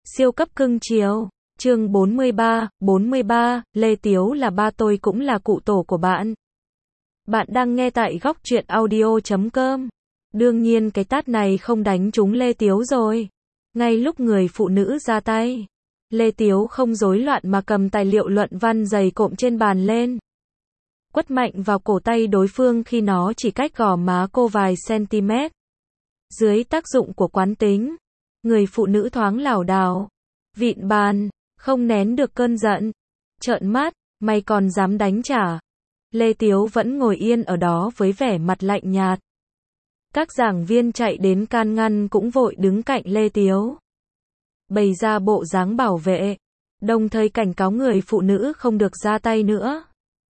Siêu cấp cưng chiều. Chương 43, Lê Tiếu là ba tôi cũng là cụ tổ của bạn. Bạn đang nghe tại góc truyện audio.com. Đương nhiên cái tát này không đánh trúng Lê Tiếu rồi. Ngay lúc người phụ nữ ra tay, Lê Tiếu không rối loạn mà cầm tài liệu luận văn dày cộm trên bàn lên. Quất mạnh vào cổ tay đối phương khi nó chỉ cách gò má cô vài cm. Dưới tác dụng của quán tính, người phụ nữ thoáng lảo đảo, vịn bàn, không nén được cơn giận. Trợn mắt, mày còn dám đánh trả? Lê Tiếu vẫn ngồi yên ở đó với vẻ mặt lạnh nhạt. Các giảng viên chạy đến can ngăn cũng vội đứng cạnh Lê Tiếu, bày ra bộ dáng bảo vệ, đồng thời cảnh cáo người phụ nữ không được ra tay nữa.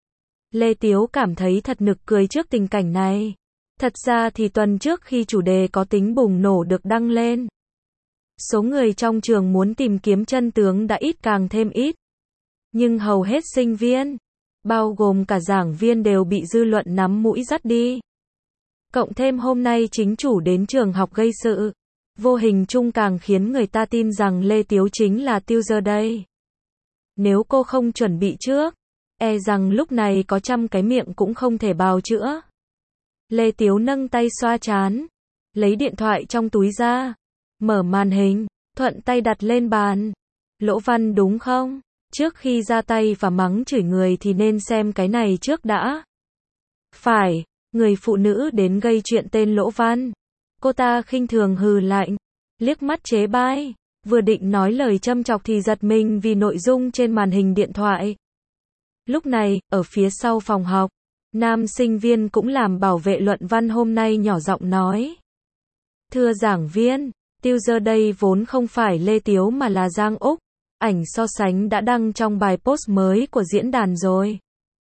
Lê Tiếu cảm thấy thật nực cười trước tình cảnh này. Thật ra thì tuần trước khi chủ đề có tính bùng nổ được đăng lên, số người trong trường muốn tìm kiếm chân tướng đã ít càng thêm ít. Nhưng hầu hết sinh viên, bao gồm cả giảng viên đều bị dư luận nắm mũi dắt đi. Cộng thêm hôm nay chính chủ đến trường học gây sự, vô hình chung càng khiến người ta tin rằng Lê Tiếu chính là Tuesday. Nếu cô không chuẩn bị trước, e rằng lúc này có 100 cái miệng cũng không thể bào chữa. Lê Tiếu nâng tay xoa trán, lấy điện thoại trong túi ra, mở màn hình, thuận tay đặt lên bàn. Lỗ Văn đúng không? Trước khi ra tay và mắng chửi người thì nên xem cái này trước đã. Phải, người phụ nữ đến gây chuyện tên Lỗ Văn. Cô ta khinh thường hừ lạnh, liếc mắt chế bai, vừa định nói lời châm chọc thì giật mình vì nội dung trên màn hình điện thoại. Lúc này, ở phía sau phòng học, nam sinh viên cũng làm bảo vệ luận văn hôm nay nhỏ giọng nói. Thưa giảng viên, Tuesday vốn không phải Lê Tiếu mà là Giang Úc. Ảnh so sánh đã đăng trong bài post mới của diễn đàn rồi.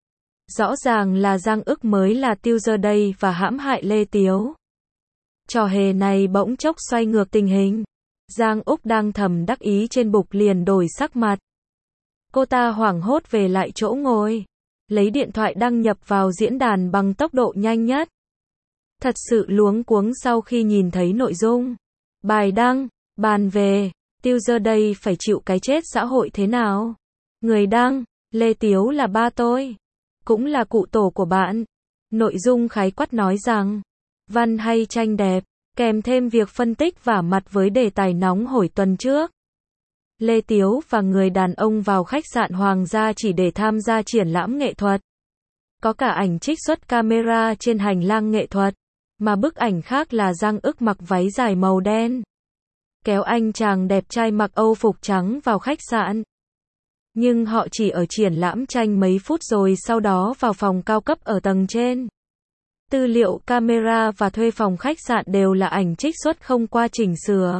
Rõ ràng là Giang Úc mới là Tuesday và hãm hại Lê Tiếu. Trò hề này bỗng chốc xoay ngược tình hình. Giang Úc đang thầm đắc ý trên bục liền đổi sắc mặt. Cô ta hoảng hốt về lại chỗ ngồi, lấy điện thoại đăng nhập vào diễn đàn bằng tốc độ nhanh nhất. Thật sự luống cuống sau khi nhìn thấy nội dung. Bài đăng, bàn về, Tuesday phải chịu cái chết xã hội thế nào. Người đăng, Lê Tiếu là ba tôi, cũng là cụ tổ của bạn. Nội dung khái quát nói rằng, văn hay tranh đẹp, kèm thêm việc phân tích vả mặt với đề tài nóng hổi tuần trước. Lê Tiếu và người đàn ông vào khách sạn Hoàng gia chỉ để tham gia triển lãm nghệ thuật. Có cả ảnh trích xuất camera trên hành lang nghệ thuật, mà bức ảnh khác là Giang Úc mặc váy dài màu đen, kéo anh chàng đẹp trai mặc Âu phục trắng vào khách sạn. Nhưng họ chỉ ở triển lãm tranh mấy phút rồi sau đó vào phòng cao cấp ở tầng trên. Tư liệu camera và thuê phòng khách sạn đều là ảnh trích xuất không qua chỉnh sửa.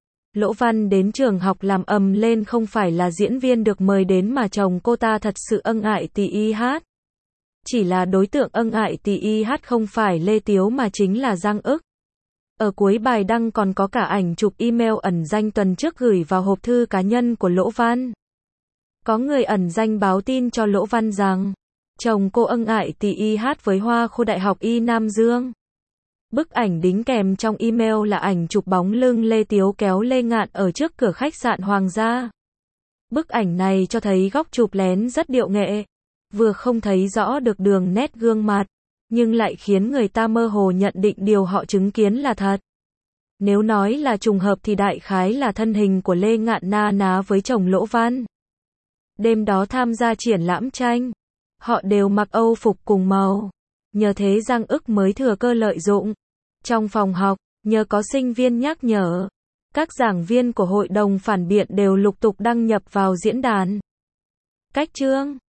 Lỗ Văn đến trường học làm ầm lên không phải là diễn viên được mời đến mà chồng cô ta thật sự ân ái tì y hát. Chỉ là đối tượng ân ái tì y hát không phải Lê Tiếu mà chính là Giang Úc. Ở cuối bài đăng còn có cả ảnh chụp email ẩn danh tuần trước gửi vào hộp thư cá nhân của Lỗ Văn. Có người ẩn danh báo tin cho Lỗ Văn rằng chồng cô ân ái tì y hát với Hoa Khôi Đại học Y Nam Dương. Bức ảnh đính kèm trong email là ảnh chụp bóng lưng Lê Tiếu kéo Lê Ngạn ở trước cửa khách sạn Hoàng gia. Bức ảnh này cho thấy góc chụp lén rất điệu nghệ, vừa không thấy rõ được đường nét gương mặt, nhưng lại khiến người ta mơ hồ nhận định điều họ chứng kiến là thật. Nếu nói là trùng hợp thì đại khái là thân hình của Lê Ngạn na ná với chồng Lỗ Văn. Đêm đó tham gia triển lãm tranh, họ đều mặc Âu phục cùng màu. Nhờ thế Giang Úc mới thừa cơ lợi dụng. Trong phòng học, nhờ có sinh viên nhắc nhở, các giảng viên của hội đồng phản biện đều lục tục đăng nhập vào diễn đàn. Cách chương